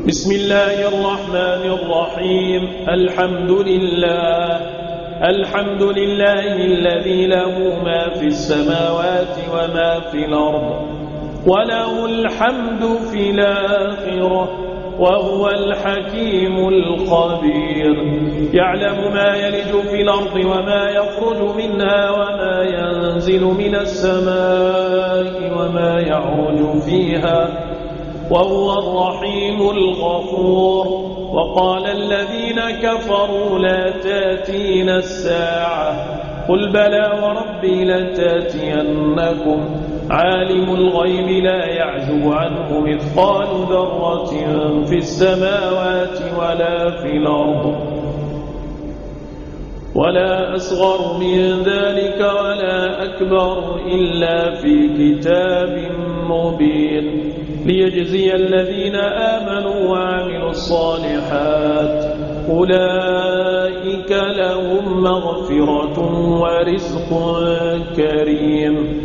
بسم الله الرحمن الرحيم. الحمد لله الذي له ما في السماوات وما في الأرض وله الحمد في الآخرة وهو الحكيم الخبير. يعلم ما يلج في الأرض وما يخرج منها وما ينزل من السماء وما يعرج فيها وهو الرحيم الغفور. وقال الذين كفروا لا تاتينا الساعة قل بلى وربي لتاتينكم عالم الغيب لا يعزب عنه مثقال ذرة في السماوات ولا في الأرض ولا أصغر من ذلك ولا أكبر إلا في كتاب مبين ليجزي الذين آمنوا وعملوا الصالحات أولئك لهم مغفرة ورزق كريم.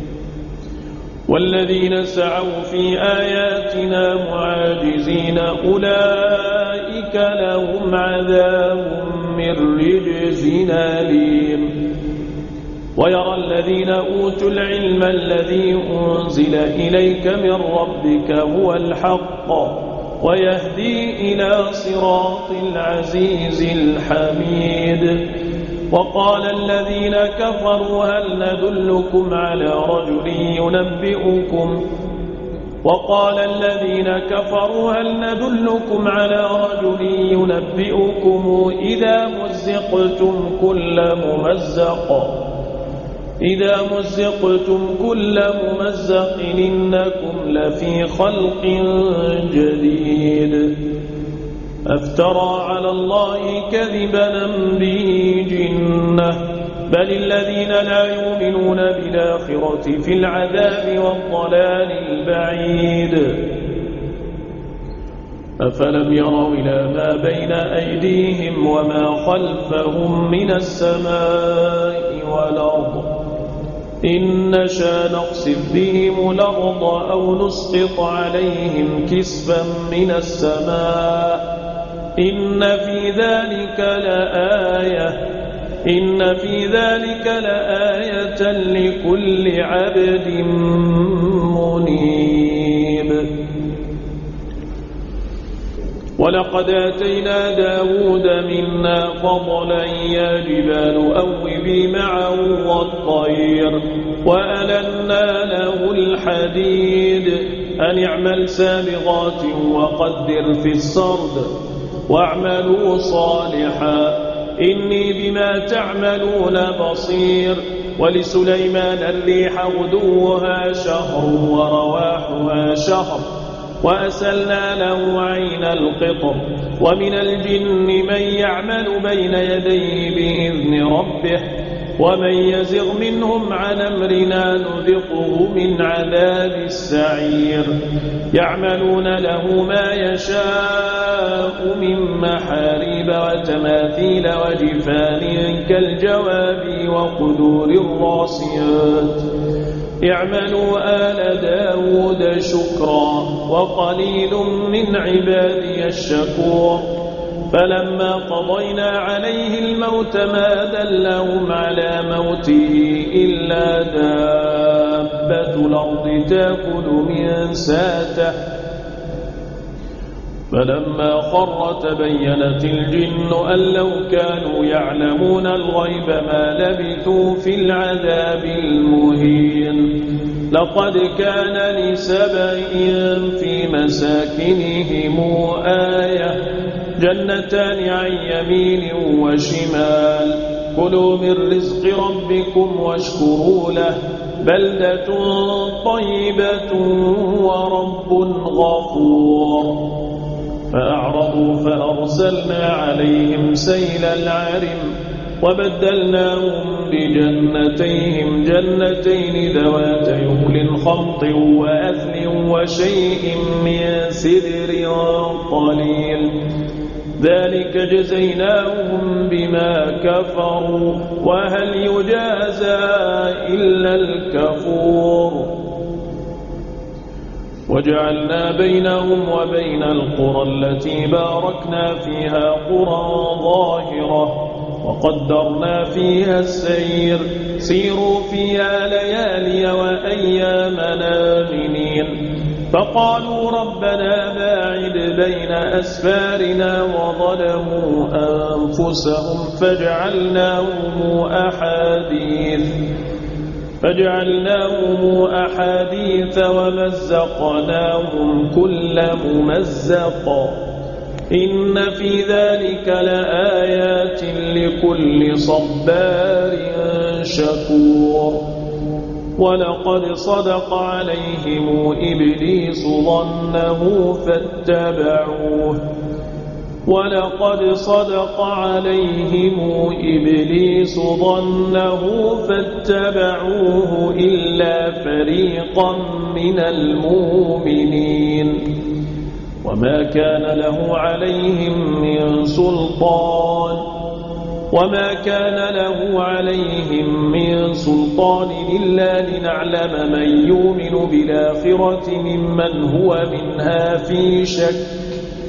والذين سعوا في آياتنا معاجزين أولئك لهم عذاب من رجز أليم. ويرى الذين أوتوا العلم الذي أنزل إليك من ربك هو الحق ويهدي إلى صراط العزيز الحميد. وقال الذين كفروا هل ندلكم على رجل ينبئكم إذا مزقتم كل ممزق إنكم لفي خلق جديد. أفترى على الله كذبا أم به جنة بل الذين لا يؤمنون بالآخرة في العذاب والضلال البعيد. أفلم يروا إلى ما بين أيديهم وما خلفهم من السماء والأرض إن نشأ نخسف بهم الأرض أو نسقط عليهم كسفا من السماء إن في ذلك لآية لكل عبد منيب. ولقد آتينا داود منا فضلا يا جبال أوبي معه والطير وألنا له الحديد أن اعمل سابغات وقدر في السرد واعملوا صالحا إني بما تعملون بصير. ولسليمان الريح غدوها شهر ورواحها شهر وأسلنا له عين القطر. ومن الجن من يعمل بين يديه بإذن ربه ومن يزغ منهم عن أمرنا نذقه من عذاب السعير. يعملون له ما يشاء من محاريب وتماثيل وجفان كالجواب وقدور الراسيات. اعملوا آل داود شكرا وقليل من عبادي الشكور. فلما قضينا عليه الموت ما دلهم على موته إلا دابة الأرض تأكل من ساته. فلما خر تبينت الجن أن لو كانوا يعلمون الغيب ما لبثوا في العذاب المهين. لقد كان لسبإ في مساكنهم آية جنتان عن يمين وشمال كلوا من رزق ربكم واشكروا له بلدة طيبة ورب غفور. فأعرضوا فأرسلنا عليهم سيل العرم وبدلناهم بجنتيهم جنتين ذوات يكل خمط وأثل وشيء من سدر قليل ذلك جزيناهم بما كفروا وهل يجازى إلا الكفور. وجعلنا بينهم وبين القرى التي باركنا فيها قرى ظاهرة وقدرنا فيها السير سيروا فيها ليالي وأيامنا آمنين فقالوا ربنا باعد بين أسفارنا وظلموا أنفسهم فجعلناهم أحاديث ومزقناهم كل ممزق إن في ذلك لآيات لكل صبار شكور ولقد صدق عليهم إبليس ظنه فاتبعوه إلا فريقا من المؤمنين وما كان له عليهم من سلطان إلا لنعلم من يؤمن بالآخرة ممن هو منها في شك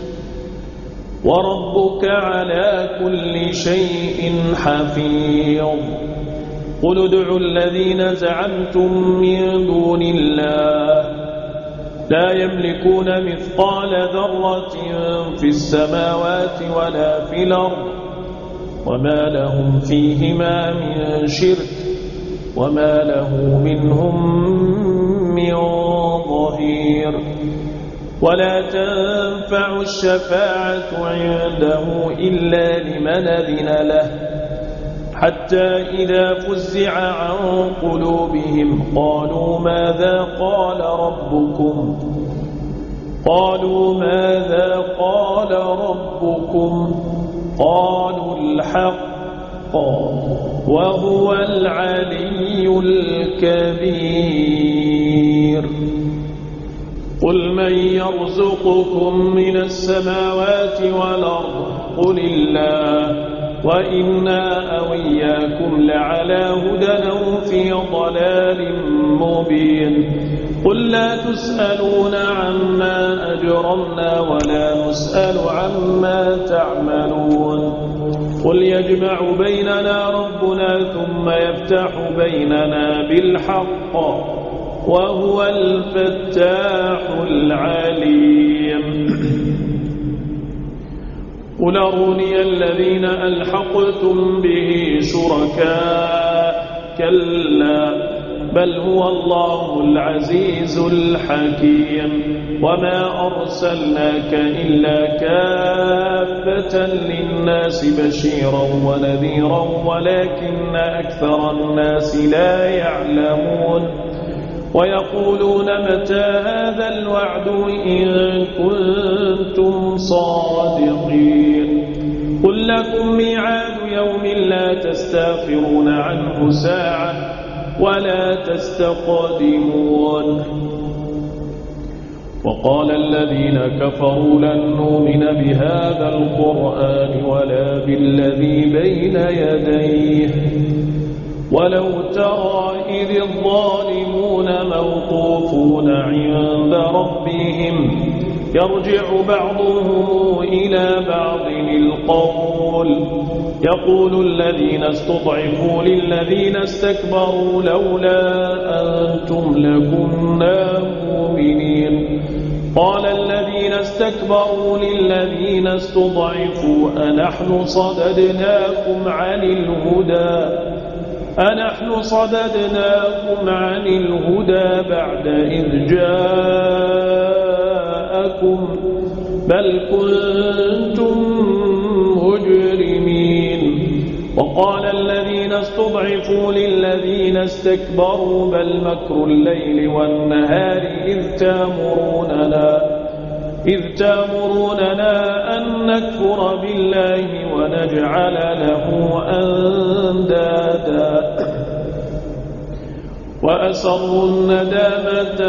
وربك على كل شيء حفيظ قل ادعوا الذين زعمتم من دون الله لا يملكون مثقال ذرة في السماوات ولا في الأرض وما لهم فيهما من شرك وما له منهم من ظهير ولا تنفع الشفاعة عنده إلا لمن أذن له حتى إذا فزع عن قلوبهم قالوا ماذا قال ربكم قالوا الحق وهو العلي الكبير قل من يرزقكم من السماوات والأرض قل الله وإنا أو إياكم لعلى هدى أو في ضلال مبين قل لا تسألون عما أجرمنا ولا نسأل عما تعملون قل يجمع بيننا ربنا ثم يفتح بيننا بالحق وهو الفتاح العليم قل أروني الذين ألحقتم به شركاء كلا بل هو الله العزيز الحكيم وما أرسلناك إلا كافة للناس بشيرا ونذيرا ولكن أكثر الناس لا يعلمون ويقولون متى هذا الوعد إن كنتم صادقين قل لكم ميعاد يوم لا تستأخرون عنه ساعة ولا تستقدمون وقال الذين كفروا لن نؤمن بهذا القرآن ولا بالذي بين يديه ولو ترى إذ الظالمون موقوفون عند ربهم يرجع بعضهم إلى بعض القول يقول الذين استضعفوا للذين استكبروا لولا أنتم لكنا مؤمنين قال الذين استكبروا للذين استضعفوا أنحن صددناكم عن الهدى بعد إذ جاءكم بل كنتم مجرمين وقال الذين استضعفوا للذين استكبروا بل مكر الليل والنهار إذ تأمروننا أن نكفر بالله ونجعل له أندادا وأسروا الندامة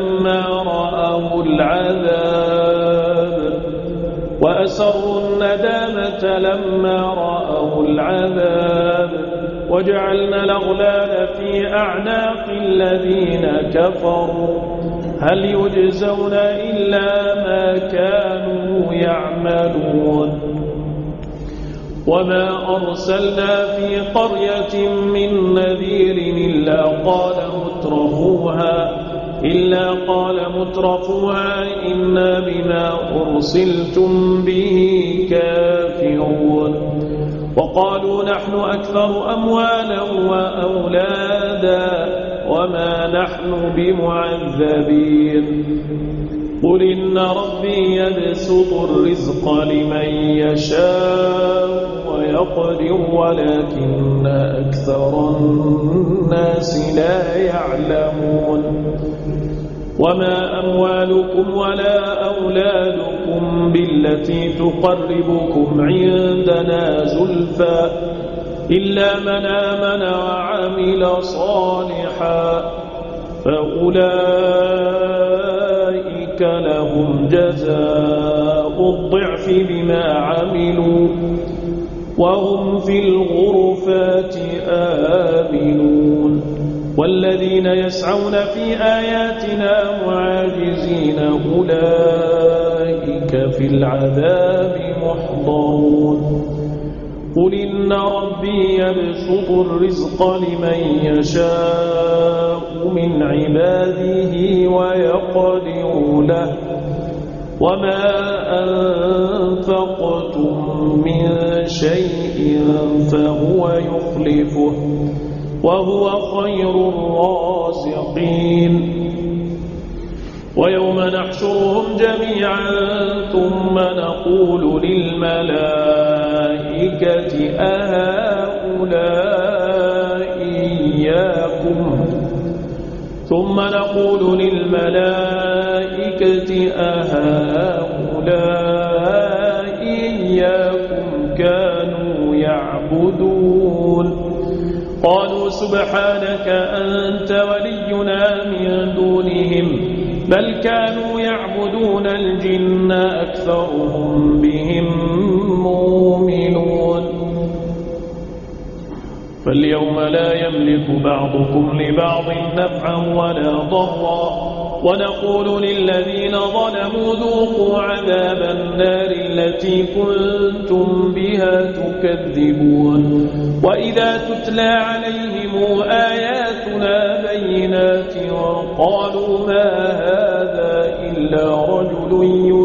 لما رأوا العذاب وجعلنا الأغلال في أعناق الذين كفروا هل يجزون إلا ما كانوا يعملون وما أرسلنا في قرية من نذير إلا قال مترفوها إنا بما أرسلتم به كافرون وقالوا نحن أكثر أموالا وأولادا وما نحن بمعذبين قل إن ربي يبسط الرزق لمن يشاء ويقدر ولكن أكثر الناس لا يعلمون وما أموالكم ولا أولادكم بالتي تقربكم عندنا زلفى إلا من آمن وعمل صالحا فأولئك لهم جزاء الضعف بما عملوا وهم في الغرفات آمنون والذين يسعون في آياتنا معاجزين أولئك في العذاب محضرون قل إن ربي يبسط الرزق لمن يشاء من عباده ويقدر له وما أنفقتم من شيء فهو يخلفه وهو خير الرازقين ويوم نحشرهم جميعا ثم نقول للملائكة أهؤلاء إياكم كانوا يعبدون قالوا سبحانك أنت ولينا من دونهم بل كانوا يعبدون الجن أكثرهم بهم مؤمنون فاليوم لا يملك بعضكم لبعض نفعا ولا ضرا ونقول للذين ظلموا ذوقوا عذاب النار التي كنتم بها تكذبون وإذا تتلى عليهم آياتنا بينات قالوا ما هذا إلا رجل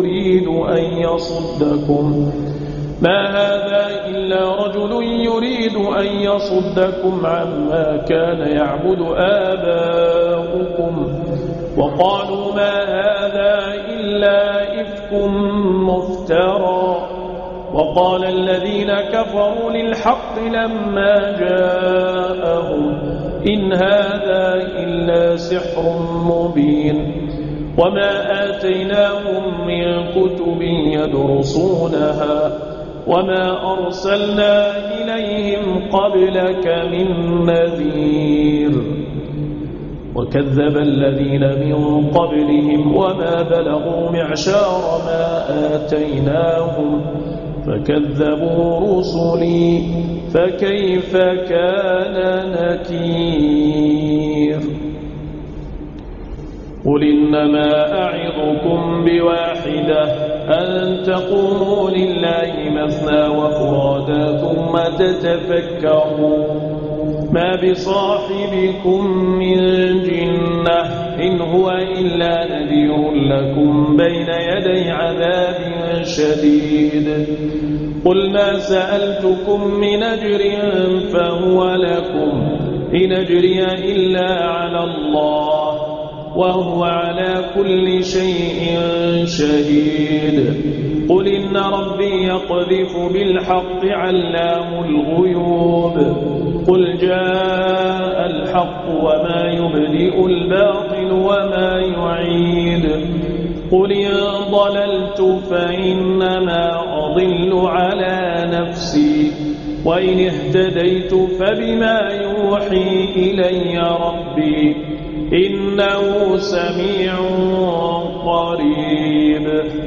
يريد أن يصدكم عما كان يعبد آباؤكم وقالوا ما هذا إلا إفك مفترى وقال الذين كفروا للحق لما جاءهم إن هذا إلا سحر مبين وما آتيناهم من كتب يدرسونها وما أرسلنا إليهم قبلك من نذير وكذب الذين من قبلهم وما بلغوا معشار ما آتيناهم فكذبوا رسلي فكيف كان نكير قل إنما أعظكم بواحدة أن تقوموا لله مثنى وفرادا ثم تتفكروا ما بصاحبكم من جنة إن هو إلا نذير لكم بين يدي عذاب شديد قل ما سألتكم من أجر فهو لكم إن أجري إلا على الله وهو على كل شيء شهيد قل إن ربي يقذف بالحق علام الغيوب قل جاء الحق وما يبدئ الباطل وما يعيد قل إن ضللت فإنما أضل على نفسي وإن اهتديت فبما يوحي إلي ربي إنه سميع قريب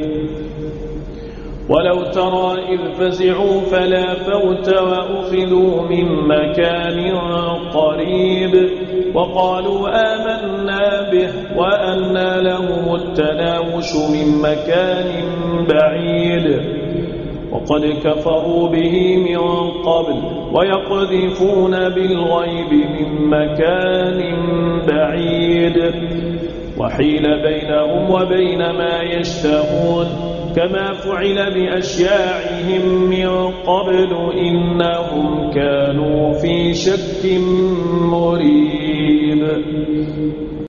ولو ترى إذ فزعوا فلا فوت وأخذوا من مكان قريب وقالوا آمنا به وأنى لهم التناوش من مكان بعيد وقد كفروا به من قبل ويقذفون بالغيب من مكان بعيد وحيل بينهم وبين ما يشتهون كما فعل بأشياعهم من قبل إنهم كانوا في شك مريب